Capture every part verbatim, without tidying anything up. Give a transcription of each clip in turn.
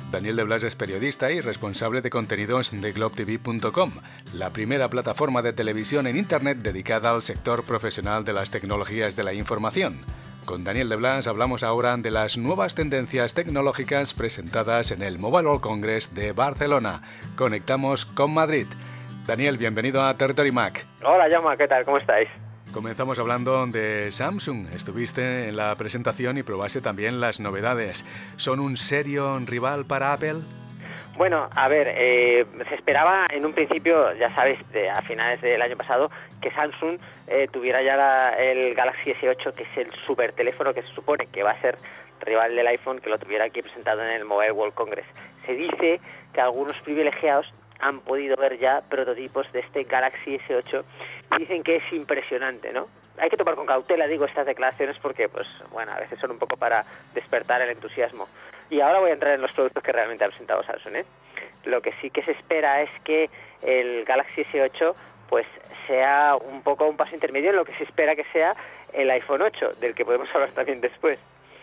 Daniel de Blas es periodista y responsable de contenidos de glob t v punto com, la primera plataforma de televisión en Internet dedicada al sector profesional de las tecnologías de la información. Con Daniel de Blas hablamos ahora de las nuevas tendencias tecnológicas presentadas en el Mobile World Congress de Barcelona. Conectamos con Madrid. Daniel, bienvenido a Territory Mac. Hola, Jaume, ¿qué tal? ¿Cómo estáis? Comenzamos hablando de Samsung. Estuviste en la presentación y probaste también las novedades. ¿Son un serio rival para Apple? Bueno, a ver, eh, se esperaba en un principio, ya sabéis, de, a finales del año pasado, que Samsung eh, tuviera ya la, el Galaxy ese ocho, que es el super teléfono que se supone que va a ser rival del iPhone, que lo tuviera aquí presentado en el Mobile World Congress. Se dice que algunos privilegiados han podido ver ya prototipos de este Galaxy ese ocho y dicen que es impresionante, ¿no? Hay que tomar con cautela, digo, estas declaraciones porque, pues, bueno, a veces son un poco para despertar el entusiasmo. Y ahora voy a entrar en los productos que realmente ha presentado Samsung, ¿eh? Lo que sí que se espera es que el Galaxy ese ocho, pues, sea un poco un paso intermedio en lo que se espera que sea el iPhone ocho, del que podemos hablar también después.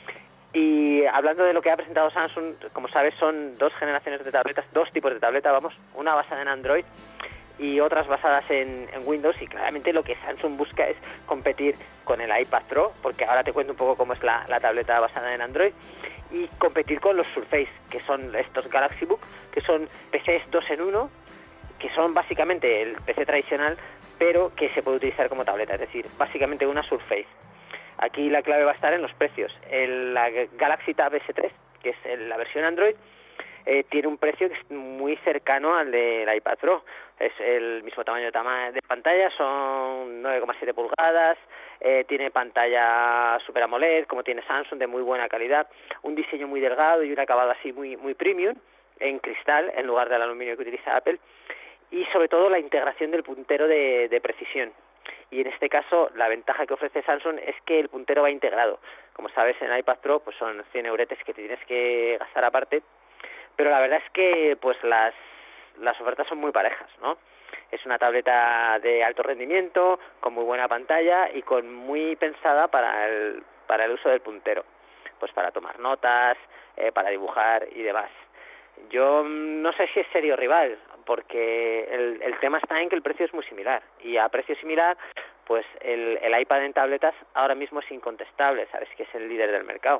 Y hablando de lo que ha presentado Samsung, como sabes, son dos generaciones de tabletas, dos tipos de tableta, vamos, una basada en Android y otras basadas en, en Windows, y claramente lo que Samsung busca es competir con el iPad Pro, porque ahora te cuento un poco cómo es la, la tableta basada en Android, y competir con los Surface, que son estos Galaxy Book, que son P Cs dos en uno, que son básicamente el P C tradicional, pero que se puede utilizar como tableta, es decir, básicamente una Surface. Aquí la clave va a estar en los precios. El, la Galaxy Tab ese tres, que es el, la versión Android, eh, tiene un precio que es muy cercano al del iPad Pro. Es el mismo tamaño de, tama de pantalla, son nueve coma siete pulgadas, eh, tiene pantalla Super AMOLED, como tiene Samsung, de muy buena calidad, un diseño muy delgado y un acabado así muy, muy premium, en cristal, en lugar del aluminio que utiliza Apple, y sobre todo la integración del puntero de, de precisión. Y en este caso, la ventaja que ofrece Samsung es que el puntero va integrado. Como sabes, en el iPad Pro pues son cien euretes que te tienes que gastar aparte, pero la verdad es que pues las, las ofertas son muy parejas, ¿no? Es una tableta de alto rendimiento, con muy buena pantalla y con muy pensada para el, para el uso del puntero, pues para tomar notas, eh, para dibujar y demás. Yo no sé si es serio rival, porque el, el tema está en que el precio es muy similar, y a precio similar, pues el, el iPad en tabletas ahora mismo es incontestable, sabes que es el líder del mercado.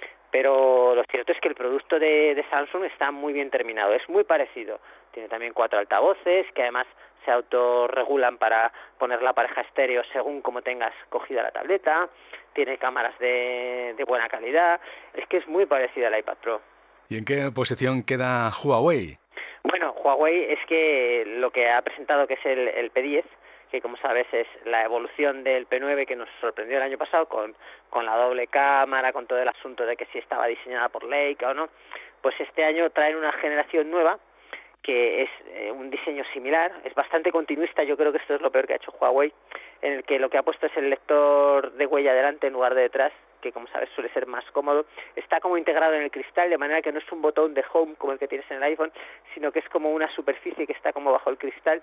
Pero lo cierto es que el producto de, de Samsung está muy bien terminado, es muy parecido. Tiene también cuatro altavoces que además se autorregulan para poner la pareja estéreo según como tengas cogida la tableta. Tiene cámaras de, de buena calidad. Es que es muy parecida al iPad Pro. ¿Y en qué posición queda Huawei? Bueno, Huawei es que lo que ha presentado, que es el, el P diez, que como sabes es la evolución del P nueve, que nos sorprendió el año pasado con, con la doble cámara, con todo el asunto de que si estaba diseñada por Leica o no, pues este año traen una generación nueva que es eh, un diseño similar, es bastante continuista. Yo creo que esto es lo peor que ha hecho Huawei, en el que lo que ha puesto es el lector de huella delante en lugar de detrás, que como sabes suele ser más cómodo. Está como integrado en el cristal, de manera que no es un botón de home como el que tienes en el iPhone, sino que es como una superficie que está como bajo el cristal.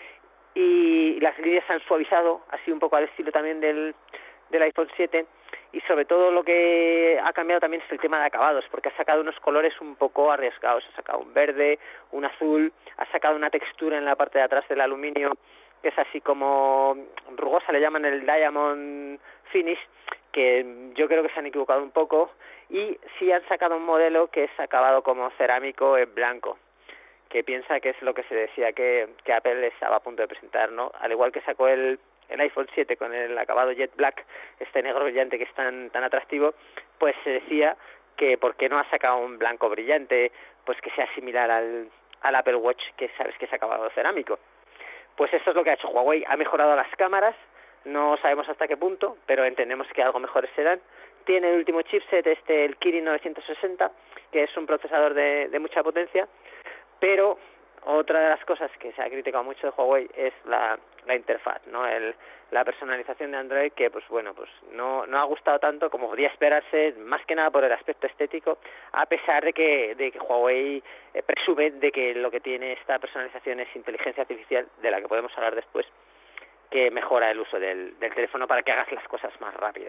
Y las líneas se han suavizado, así un poco al estilo también del, del iPhone siete, y sobre todo lo que ha cambiado también es el tema de acabados, porque ha sacado unos colores un poco arriesgados, ha sacado un verde, un azul, ha sacado una textura en la parte de atrás del aluminio que es así como rugosa, le llaman el Diamond Finish, que yo creo que se han equivocado un poco, y sí han sacado un modelo que es acabado como cerámico en blanco, que piensa que es lo que se decía que, que Apple estaba a punto de presentar, ¿no? Al igual que sacó el, el iPhone siete con el acabado Jet Black, este negro brillante que es tan, tan atractivo, pues se decía que por qué no ha sacado un blanco brillante, pues que sea similar al, al Apple Watch, que sabes que es acabado cerámico. Pues eso es lo que ha hecho Huawei. Ha mejorado las cámaras, no sabemos hasta qué punto, pero entendemos que algo mejores serán. Tiene el último chipset, este el Kirin novecientos sesenta, que es un procesador de, de mucha potencia, pero otra de las cosas que se ha criticado mucho de Huawei es la, la interfaz, ¿no? El, la personalización de Android, que pues bueno, pues no, no ha gustado tanto como podía esperarse, más que nada por el aspecto estético, a pesar de que, de que Huawei eh, presume de que lo que tiene esta personalización es inteligencia artificial, de la que podemos hablar después, que mejora el uso del, del teléfono para que hagas las cosas más rápido.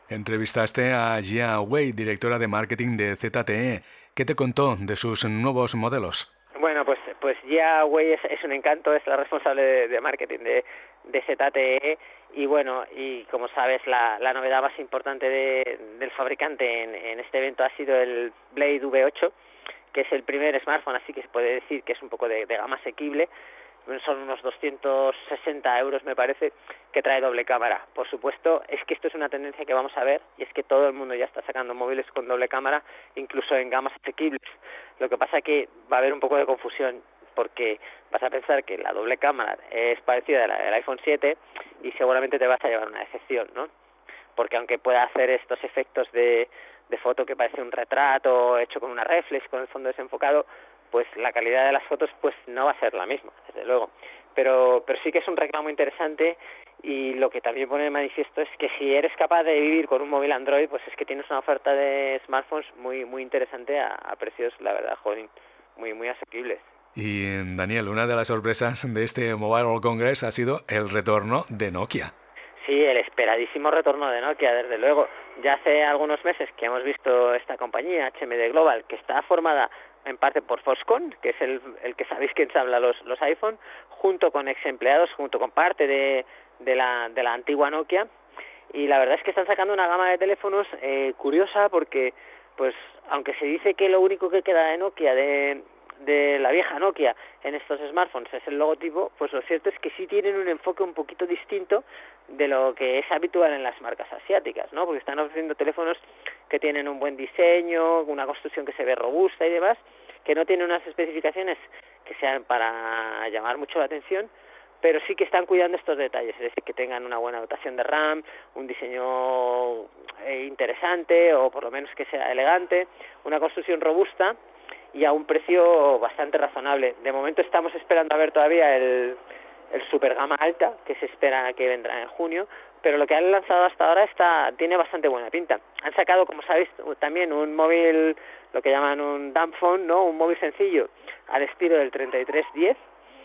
Entrevistaste a Jia Wei, directora de marketing de Z T E. ¿Qué te contó de sus nuevos modelos? Bueno, pues pues Jia Wei es, es un encanto, es la responsable de, de marketing de, de Z T E y bueno, y como sabes, la, la novedad más importante de, del fabricante en, en este evento ha sido el Blade V ocho, que es el primer smartphone, así que se puede decir que es un poco de, de gama asequible. Son unos doscientos sesenta euros, me parece, que trae doble cámara. Por supuesto, es que esto es una tendencia que vamos a ver, y es que todo el mundo ya está sacando móviles con doble cámara, incluso en gamas asequibles. Lo que pasa es que va a haber un poco de confusión, porque vas a pensar que la doble cámara es parecida a la del iPhone siete, y seguramente te vas a llevar una decepción, ¿no? Porque aunque pueda hacer estos efectos de, de foto que parece un retrato hecho con una reflex, con el fondo desenfocado, pues la calidad de las fotos pues no va a ser la misma, desde luego. Pero, pero sí que es un reclamo interesante, y lo que también pone de manifiesto es que si eres capaz de vivir con un móvil Android, pues es que tienes una oferta de smartphones muy muy interesante a, a precios, la verdad, joder, muy muy asequibles. Y Daniel, una de las sorpresas de este Mobile World Congress ha sido el retorno de Nokia. Sí, el esperadísimo retorno de Nokia, desde luego. Ya hace algunos meses que hemos visto esta compañía, H M D Global, que está formada en parte por Foxconn, que es el, el que sabéis que ensambla los, los iPhone, junto con ex empleados, junto con parte de, de, la, de la antigua Nokia, y la verdad es que están sacando una gama de teléfonos eh, curiosa, porque pues aunque se dice que lo único que queda de Nokia, de, de la vieja Nokia en estos smartphones es el logotipo, pues lo cierto es que sí tienen un enfoque un poquito distinto de lo que es habitual en las marcas asiáticas, ¿no? Porque están ofreciendo teléfonos que tienen un buen diseño, una construcción que se ve robusta y demás, que no tienen unas especificaciones que sean para llamar mucho la atención, pero sí que están cuidando estos detalles, es decir, que tengan una buena dotación de RAM, un diseño eh, interesante, o por lo menos que sea elegante, una construcción robusta y a un precio bastante razonable. De momento estamos esperando a ver todavía el, el super gama alta, que se espera que vendrá en junio, pero lo que han lanzado hasta ahora está tiene bastante buena pinta. Han sacado, como sabéis, también un móvil, lo que llaman un dumb phone, ¿no? Un móvil sencillo al estilo del treinta y tres diez,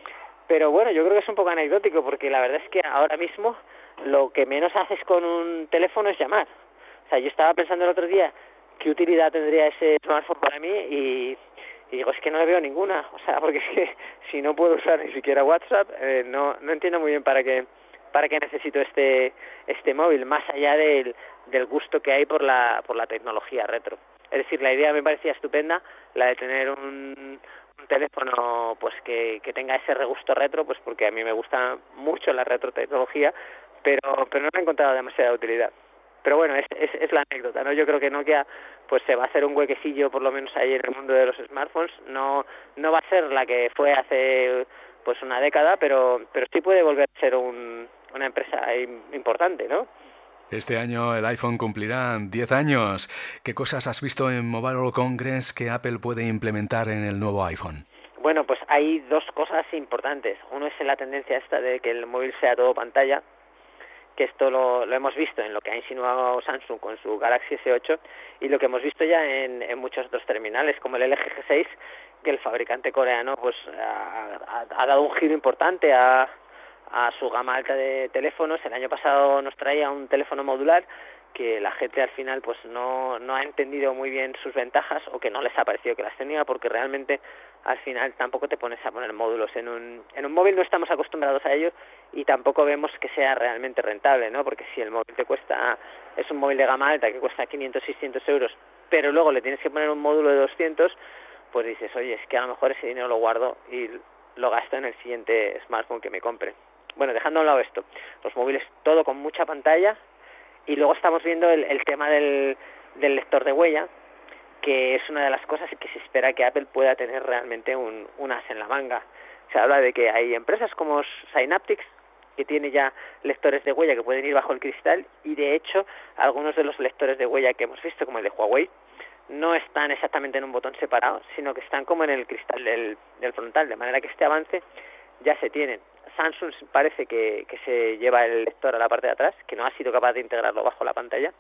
pero bueno, yo creo que es un poco anecdótico, porque la verdad es que ahora mismo lo que menos haces con un teléfono es llamar. O sea, yo estaba pensando el otro día qué utilidad tendría ese smartphone para mí, y Y digo, es que no le veo ninguna, o sea, porque es que si no puedo usar ni siquiera WhatsApp, eh, no no entiendo muy bien para qué para qué necesito este este móvil, más allá del, del gusto que hay por la por la tecnología retro. Es decir, la idea me parecía estupenda, la de tener un, un teléfono pues que, que tenga ese regusto retro, pues porque a mí me gusta mucho la retrotecnología, pero pero no he encontrado demasiada utilidad. Pero bueno, es, es, es la anécdota, ¿no? Yo creo que Nokia pues se va a hacer un huequecillo, por lo menos ahí en el mundo de los smartphones. No no va a ser la que fue hace pues una década, pero pero sí puede volver a ser un, una empresa importante, ¿no? Este año el iPhone cumplirá diez años. ¿Qué cosas has visto en Mobile World Congress que Apple puede implementar en el nuevo iPhone? Bueno, pues hay dos cosas importantes. Uno es la tendencia esta de que el móvil sea todo pantalla, que esto lo, lo hemos visto en lo que ha insinuado Samsung con su Galaxy ese ocho, y lo que hemos visto ya en, en muchos otros terminales, como el L G G seis, que el fabricante coreano pues ha, ha, ha dado un giro importante a, a su gama alta de teléfonos. El año pasado nos traía un teléfono modular que la gente al final pues no, no ha entendido muy bien sus ventajas, o que no les ha parecido que las tenía, porque realmente al final tampoco te pones a poner módulos en un en un móvil, no estamos acostumbrados a ello, y tampoco vemos que sea realmente rentable, ¿no? Porque si el móvil te cuesta, es un móvil de gama alta que cuesta quinientos, seiscientos euros, pero luego le tienes que poner un módulo de doscientos, pues dices, oye, es que a lo mejor ese dinero lo guardo y lo gasto en el siguiente smartphone que me compre. Bueno, dejando a un lado esto, los móviles todo con mucha pantalla, y luego estamos viendo el, el tema del, del lector de huella, que es una de las cosas que se espera que Apple pueda tener realmente un, un as en la manga. Se habla de que hay empresas como Synaptics que tiene ya lectores de huella que pueden ir bajo el cristal, y de hecho algunos de los lectores de huella que hemos visto, como el de Huawei, no están exactamente en un botón separado, sino que están como en el cristal del, del frontal, de manera que este avance ya se tiene. Samsung parece que, que se lleva el lector a la parte de atrás, que no ha sido capaz de integrarlo bajo la pantalla,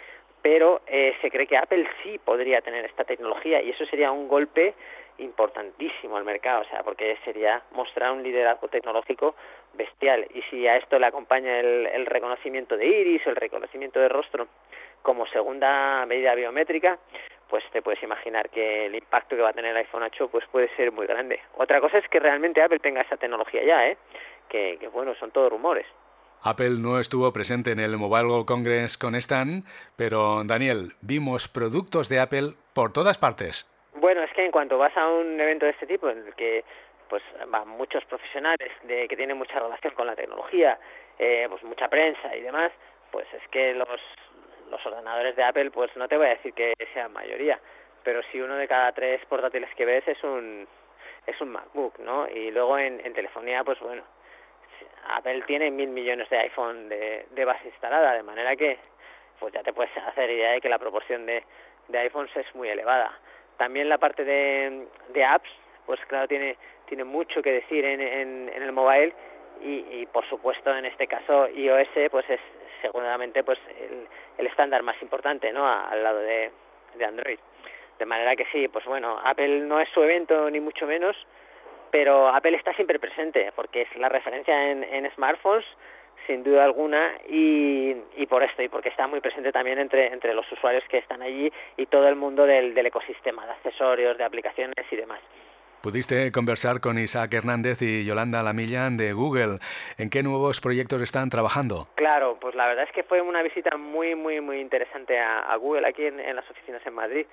pero eh, se cree que Apple sí podría tener esta tecnología, y eso sería un golpe importantísimo al mercado, o sea, porque sería mostrar un liderazgo tecnológico bestial. Y si a esto le acompaña el, el reconocimiento de iris o el reconocimiento de rostro como segunda medida biométrica, pues te puedes imaginar que el impacto que va a tener el iPhone ocho pues puede ser muy grande. Otra cosa es que realmente Apple tenga esa tecnología ya, ¿eh? que, que bueno, son todos rumores. Apple no estuvo presente en el Mobile World Congress con stand, pero Daniel, vimos productos de Apple por todas partes. Bueno, es que en cuanto vas a un evento de este tipo, en el que pues van muchos profesionales de, que tienen mucha relación con la tecnología, eh, pues mucha prensa y demás, pues es que los, los ordenadores de Apple, pues no te voy a decir que sean mayoría, pero sí uno de cada tres portátiles que ves es un es un MacBook, ¿no? Y luego en, en telefonía, pues bueno, Apple tiene mil millones de iPhone de, de base instalada, de manera que pues ya te puedes hacer idea de que la proporción de, de iPhones es muy elevada. También la parte de, de apps, pues claro, tiene tiene mucho que decir en, en, en el mobile y, y por supuesto en este caso iOS pues es seguramente pues el, el estándar más importante, ¿no? A, al lado de, de Android. De manera que sí, pues bueno, Apple no es su evento ni mucho menos, pero Apple está siempre presente porque es la referencia en, en smartphones sin duda alguna y, y por esto y porque está muy presente también entre entre los usuarios que están allí y todo el mundo del, del ecosistema de accesorios, de aplicaciones y demás. Pudiste conversar con Isaac Hernández y Yolanda Lamillán de Google. ¿En qué nuevos proyectos están trabajando? Claro, pues la verdad es que fue una visita muy muy muy interesante a, a Google aquí en, en las oficinas en Madrid,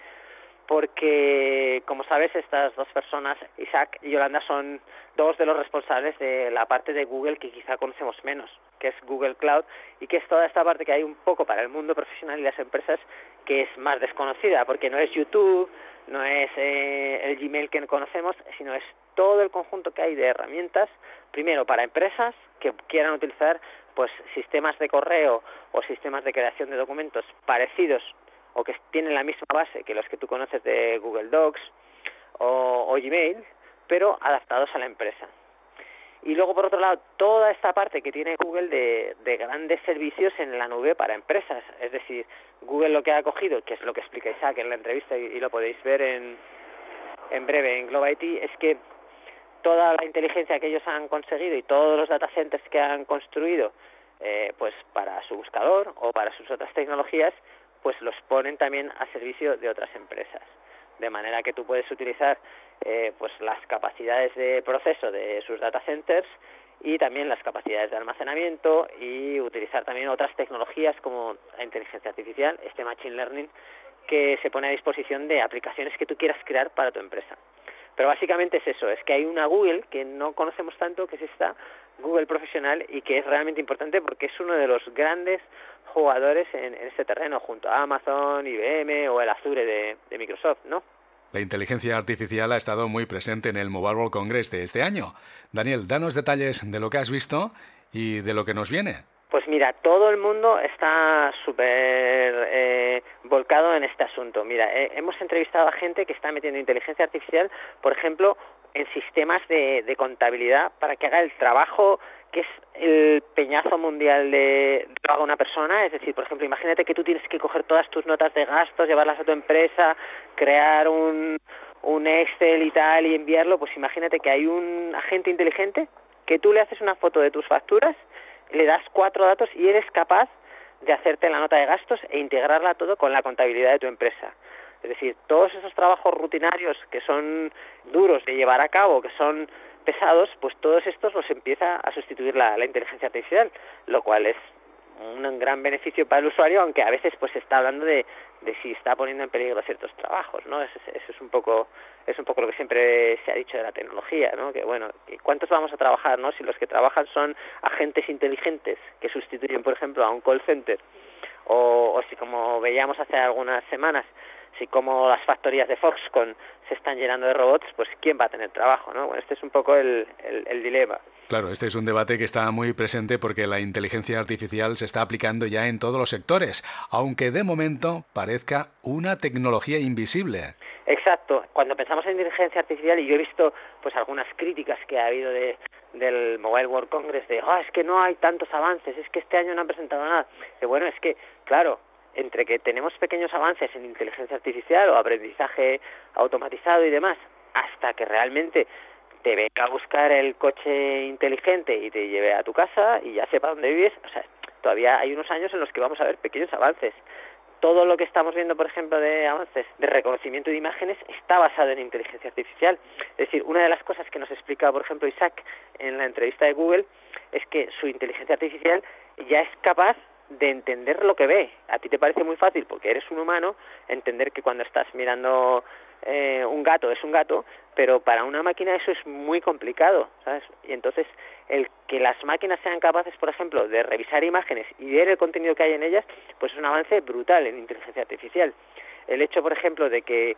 porque, como sabes, estas dos personas, Isaac y Yolanda, son dos de los responsables de la parte de Google que quizá conocemos menos, que es Google Cloud, y que es toda esta parte que hay un poco para el mundo profesional y las empresas que es más desconocida, porque no es YouTube, no es eh, el Gmail que conocemos, sino es todo el conjunto que hay de herramientas, primero para empresas que quieran utilizar pues sistemas de correo o sistemas de creación de documentos parecidos o que tienen la misma base que los que tú conoces de Google Docs o, o Gmail, pero adaptados a la empresa. Y luego, por otro lado, toda esta parte que tiene Google de, de grandes servicios en la nube para empresas. Es decir, Google lo que ha cogido, que es lo que explica Isaac en la entrevista y, y lo podéis ver en, en breve en Globe I T, es que toda la inteligencia que ellos han conseguido y todos los data centers que han construido eh, pues para su buscador o para sus otras tecnologías, pues los ponen también a servicio de otras empresas. De manera que tú puedes utilizar eh, pues las capacidades de proceso de sus data centers y también las capacidades de almacenamiento y utilizar también otras tecnologías como la inteligencia artificial, este machine learning, que se pone a disposición de aplicaciones que tú quieras crear para tu empresa. Pero básicamente es eso, es que hay una Google que no conocemos tanto, que es esta Google profesional y que es realmente importante porque es uno de los grandes jugadores en, en este terreno, junto a Amazon, I B M o el Azure de, de Microsoft, ¿no? La inteligencia artificial ha estado muy presente en el Mobile World Congress de este año. Daniel, danos detalles de lo que has visto y de lo que nos viene. Pues mira, todo el mundo está súper eh, volcado en este asunto. Mira, eh, hemos entrevistado a gente que está metiendo inteligencia artificial, por ejemplo, en sistemas de, de contabilidad para que haga el trabajo que es el peñazo mundial de que haga una persona. Es decir, por ejemplo, imagínate que tú tienes que coger todas tus notas de gastos, llevarlas a tu empresa, crear un, un Excel y tal y enviarlo. Pues imagínate que hay un agente inteligente que tú le haces una foto de tus facturas, le das cuatro datos y eres capaz de hacerte la nota de gastos e integrarla todo con la contabilidad de tu empresa. Es decir, todos esos trabajos rutinarios que son duros de llevar a cabo, que son pesados, pues todos estos los empieza a sustituir la, la inteligencia artificial, lo cual es un gran beneficio para el usuario, aunque a veces pues se está hablando de, de si está poniendo en peligro ciertos trabajos, ¿no? Eso, eso es un poco es un poco lo que siempre se ha dicho de la tecnología, ¿no? Que bueno, ¿cuántos vamos a trabajar, no? Si los que trabajan son agentes inteligentes que sustituyen, por ejemplo, a un call center, o, o si, como veíamos hace algunas semanas, si como las factorías de Foxconn se están llenando de robots, pues ¿quién va a tener trabajo, no? Bueno, este es un poco el, el, el dilema. Claro, este es un debate que está muy presente porque la inteligencia artificial se está aplicando ya en todos los sectores, aunque de momento parezca una tecnología invisible. Exacto. Cuando pensamos en inteligencia artificial, y yo he visto pues algunas críticas que ha habido de del Mobile World Congress, de oh, es que no hay tantos avances, es que este año no han presentado nada. Y bueno, es que, claro, entre que tenemos pequeños avances en inteligencia artificial o aprendizaje automatizado y demás, hasta que realmente te venga a buscar el coche inteligente y te lleve a tu casa y ya sepa dónde vives, o sea, todavía hay unos años en los que vamos a ver pequeños avances. todo lo que estamos viendo, por ejemplo, de avances de reconocimiento de imágenes está basado en inteligencia artificial. Es decir, una de las cosas que nos explica, por ejemplo, Isaac en la entrevista de Google es que su inteligencia artificial ya es capaz de entender lo que ve. A ti te parece muy fácil, porque eres un humano, entender que cuando estás mirando eh, un gato es un gato, pero para una máquina eso es muy complicado, ¿sabes? Y entonces el que las máquinas sean capaces, por ejemplo, de revisar imágenes y ver el contenido que hay en ellas, pues es un avance brutal en inteligencia artificial. El hecho, por ejemplo, de que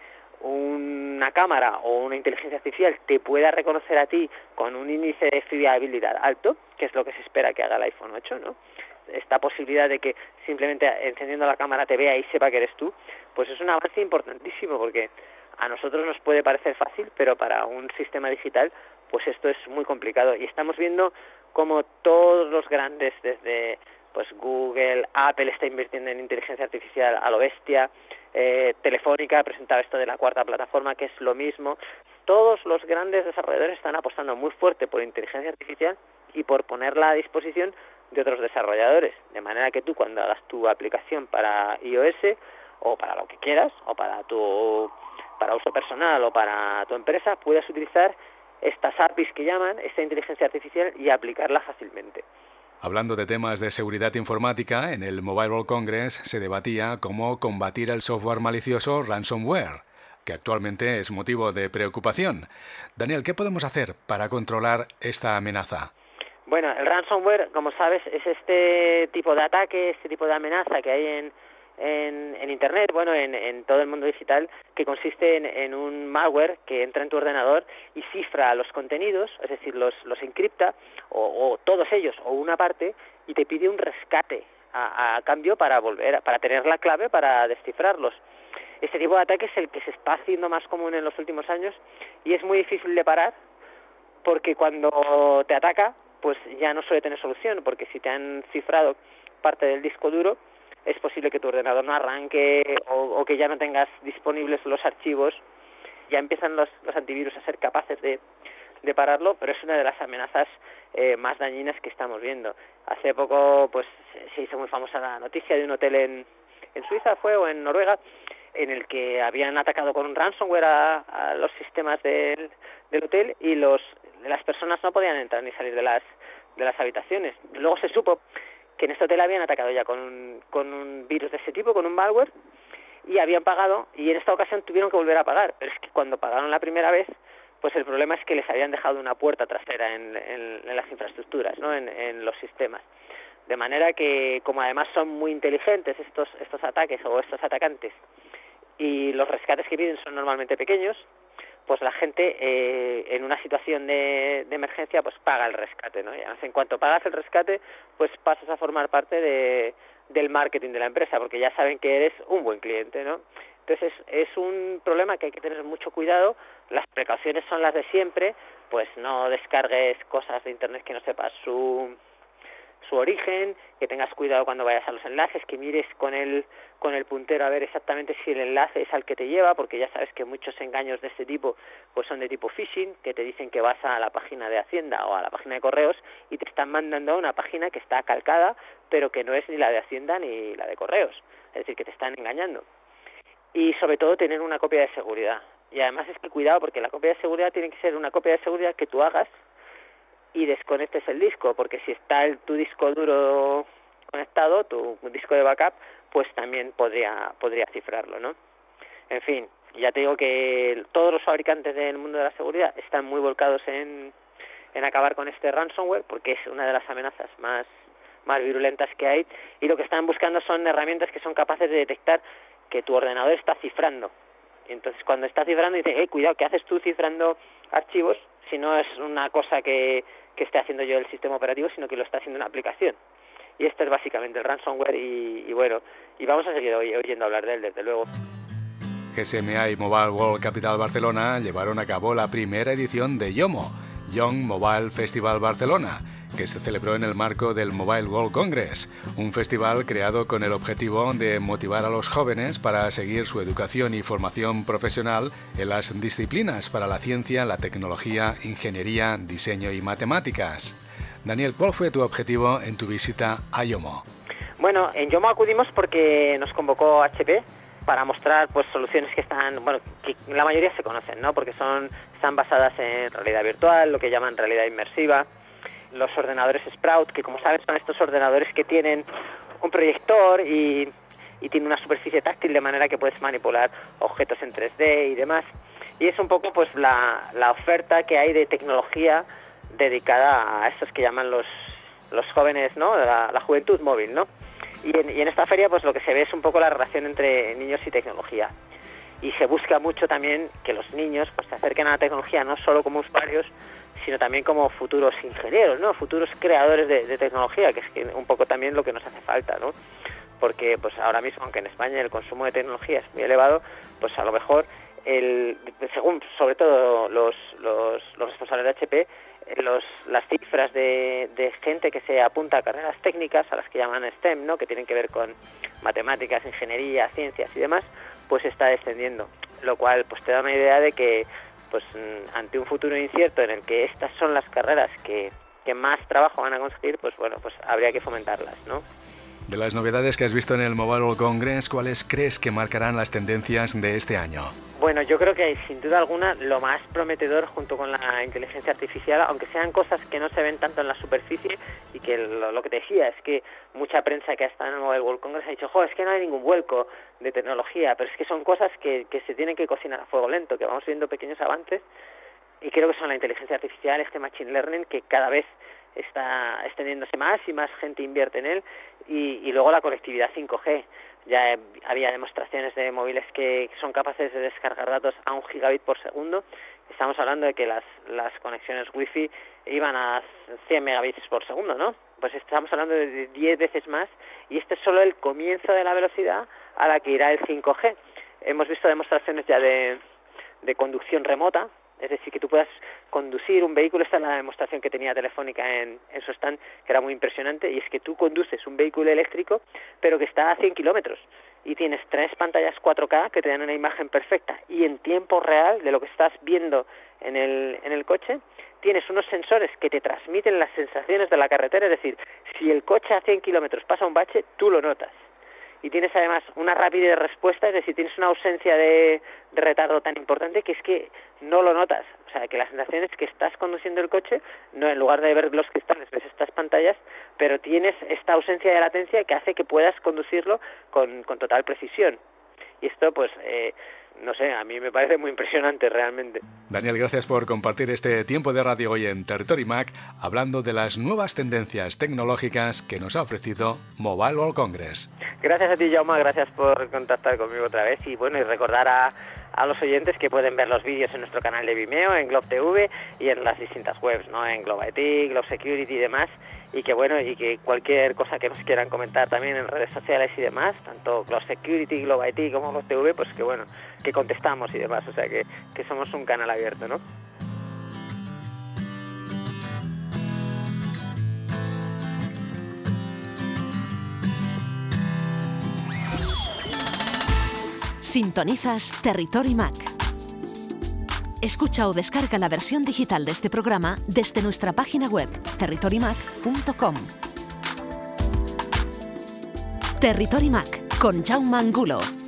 una cámara o una inteligencia artificial te pueda reconocer a ti con un índice de fiabilidad alto, que es lo que se espera que haga el iPhone ocho, ¿no? Esta posibilidad de que simplemente encendiendo la cámara te vea y sepa que eres tú, pues es un avance importantísimo, porque a nosotros nos puede parecer fácil, pero para un sistema digital, pues esto es muy complicado. Y estamos viendo cómo todos los grandes, desde pues Google, Apple está invirtiendo en inteligencia artificial a lo bestia, eh, Telefónica ha presentado esto de la cuarta plataforma, que es lo mismo. Todos los grandes desarrolladores están apostando muy fuerte por inteligencia artificial y por ponerla a disposición de otros desarrolladores, de manera que tú, cuando hagas tu aplicación para iOS o para lo que quieras, o para tu para uso personal o para tu empresa, puedas utilizar estas A P Is que llaman, esta inteligencia artificial, y aplicarla fácilmente. Hablando de temas de seguridad informática, en el Mobile World Congress se debatía cómo combatir el software malicioso ransomware, que actualmente es motivo de preocupación. Daniel, ¿qué podemos hacer para controlar esta amenaza? Bueno, el ransomware, como sabes, es este tipo de ataque, este tipo de amenaza que hay en, en, en Internet, bueno, en, en todo el mundo digital, que consiste en, en un malware que entra en tu ordenador y cifra los contenidos, es decir, los, los encripta, o, o todos ellos, o una parte, y te pide un rescate a, a cambio para volver, para tener la clave para descifrarlos. Este tipo de ataque es el que se está haciendo más común en los últimos años y es muy difícil de parar, porque cuando te ataca, pues ya no suele tener solución, porque si te han cifrado parte del disco duro, es posible que tu ordenador no arranque o, o que ya no tengas disponibles los archivos. Ya empiezan los, los antivirus a ser capaces de, de pararlo, pero es una de las amenazas eh, más dañinas que estamos viendo. Hace poco pues se hizo muy famosa la noticia de un hotel en, en Suiza, fue, o en Noruega, en el que habían atacado con un ransomware a, a los sistemas del, del hotel, y los las personas no podían entrar ni salir de las de las habitaciones. Luego se supo que en este hotel habían atacado ya con un, con un virus de ese tipo, con un malware, y habían pagado, y en esta ocasión tuvieron que volver a pagar. Pero es que cuando pagaron la primera vez, pues el problema es que les habían dejado una puerta trasera en, en, en las infraestructuras, ¿no? En, en los sistemas. De manera que, como además son muy inteligentes estos estos ataques o estos atacantes, y los rescates que piden son normalmente pequeños, pues la gente eh, en una situación de, de emergencia pues paga el rescate, ¿no? Y además, en cuanto pagas el rescate, pues pasas a formar parte de, del marketing de la empresa, porque ya saben que eres un buen cliente, ¿no? Entonces es, es un problema que hay que tener mucho cuidado. Las precauciones son las de siempre, pues no descargues cosas de internet que no sepas su su origen, que tengas cuidado cuando vayas a los enlaces, que mires con el con el puntero a ver exactamente si el enlace es al que te lleva, porque ya sabes que muchos engaños de este tipo pues son de tipo phishing, que te dicen que vas a la página de Hacienda o a la página de Correos y te están mandando a una página que está calcada, pero que no es ni la de Hacienda ni la de Correos, es decir, que te están engañando. Y sobre todo tener una copia de seguridad. Y además es que cuidado, porque la copia de seguridad tiene que ser una copia de seguridad que tú hagas y desconectes el disco, porque si está el, tu disco duro conectado, tu disco de backup, pues también podría podría cifrarlo, ¿no? En fin, ya te digo que todos los fabricantes del mundo de la seguridad están muy volcados en, en acabar con este ransomware, porque es una de las amenazas más, más virulentas que hay, y lo que están buscando son herramientas que son capaces de detectar que tu ordenador está cifrando. Y entonces cuando está cifrando dice, eh, cuidado, ¿qué haces tú cifrando archivos? Si no es una cosa que, que esté haciendo yo el sistema operativo, sino que lo está haciendo una aplicación. Y esto es básicamente el ransomware y, y bueno, y vamos a seguir oyendo hablar de él, desde luego. G S M A y Mobile World Capital Barcelona llevaron a cabo la primera edición de YOMO, Young Mobile Festival Barcelona, que se celebró en el marco del Mobile World Congress, un festival creado con el objetivo de motivar a los jóvenes para seguir su educación y formación profesional en las disciplinas para la ciencia, la tecnología, ingeniería, diseño y matemáticas. Daniel, ¿cuál fue tu objetivo en tu visita a YOMO? Bueno, en Yomo acudimos porque nos convocó H P para mostrar pues soluciones que están, bueno, que la mayoría se conocen, ¿no? Porque son están basadas en realidad virtual, lo que llaman realidad inmersiva, los ordenadores Sprout, que como sabes son estos ordenadores que tienen un proyector y, y tienen una superficie táctil de manera que puedes manipular objetos en tres D y demás. Y es un poco pues la, la oferta que hay de tecnología dedicada a estos que llaman los, los jóvenes, ¿no? La, la juventud móvil, ¿no? Y en, y en esta feria pues lo que se ve es un poco la relación entre niños y tecnología. Y se busca mucho también que los niños pues se acerquen a la tecnología no solo como usuarios, sino también como futuros ingenieros, ¿no? Futuros creadores de, de tecnología, que es que un poco también lo que nos hace falta, ¿no? Porque pues ahora mismo, aunque en España el consumo de tecnología es muy elevado, pues a lo mejor el según sobre todo los, los, los responsables de H P, los, las cifras de, de gente que se apunta a carreras técnicas, a las que llaman STEM, ¿no? Que tienen que ver con matemáticas, ingeniería, ciencias y demás, pues está descendiendo, lo cual pues te da una idea de que pues ante un futuro incierto en el que estas son las carreras que, que más trabajo van a conseguir, pues bueno, pues habría que fomentarlas, ¿no? De las novedades que has visto en el Mobile World Congress, ¿cuáles crees que marcarán las tendencias de este año? Bueno, yo creo que sin duda alguna lo más prometedor junto con la inteligencia artificial, aunque sean cosas que no se ven tanto en la superficie y que lo, lo que te decía es que mucha prensa que ha estado en el Mobile World Congress ha dicho, jo, es que no hay ningún vuelco de tecnología, pero es que son cosas que, que se tienen que cocinar a fuego lento, que vamos viendo pequeños avances y creo que son la inteligencia artificial, este machine learning que cada vez está extendiéndose más y más gente invierte en él y, y luego la conectividad cinco G. Ya había demostraciones de móviles que son capaces de descargar datos a un gigabit por segundo. Estamos hablando de que las, las conexiones wifi iban a cien megabits por segundo, ¿no? Pues estamos hablando de diez veces más y este es solo el comienzo de la velocidad a la que irá el cinco G. Hemos visto demostraciones ya de, de conducción remota, es decir, que tú puedas conducir un vehículo. Esta es la demostración que tenía Telefónica en, en su stand, que era muy impresionante, y es que tú conduces un vehículo eléctrico, pero que está a cien kilómetros, y tienes tres pantallas cuatro K que te dan una imagen perfecta, y en tiempo real de lo que estás viendo en el, en el coche, tienes unos sensores que te transmiten las sensaciones de la carretera, es decir, si el coche a cien kilómetros pasa un bache, tú lo notas. Y tienes además una rapidez de respuesta, es decir, tienes una ausencia de, de retardo tan importante que es que no lo notas. O sea, que la sensación es que estás conduciendo el coche, no en lugar de ver los cristales, ves estas pantallas, pero tienes esta ausencia de latencia que hace que puedas conducirlo con, con total precisión. Y esto, pues, eh, no sé, a mí me parece muy impresionante realmente. Daniel, gracias por compartir este tiempo de radio hoy en Territory Mac, hablando de las nuevas tendencias tecnológicas que nos ha ofrecido Mobile World Congress. Gracias a ti, Jaume, gracias por contactar conmigo otra vez y bueno, y recordar a, a los oyentes que pueden ver los vídeos en nuestro canal de Vimeo, en Globe T V y en las distintas webs, ¿no? En Globe I T, Globe Security y demás. Y que bueno, y que cualquier cosa que nos quieran comentar también en redes sociales y demás, tanto Globe Security, Globe I T como Globe T V, pues que bueno, que contestamos y demás, o sea que, que somos un canal abierto, ¿no? Sintonizas Territory Mac. Escucha o descarga la versión digital de este programa desde nuestra página web territory mac punto com. Territory Mac con Jaume Angulo.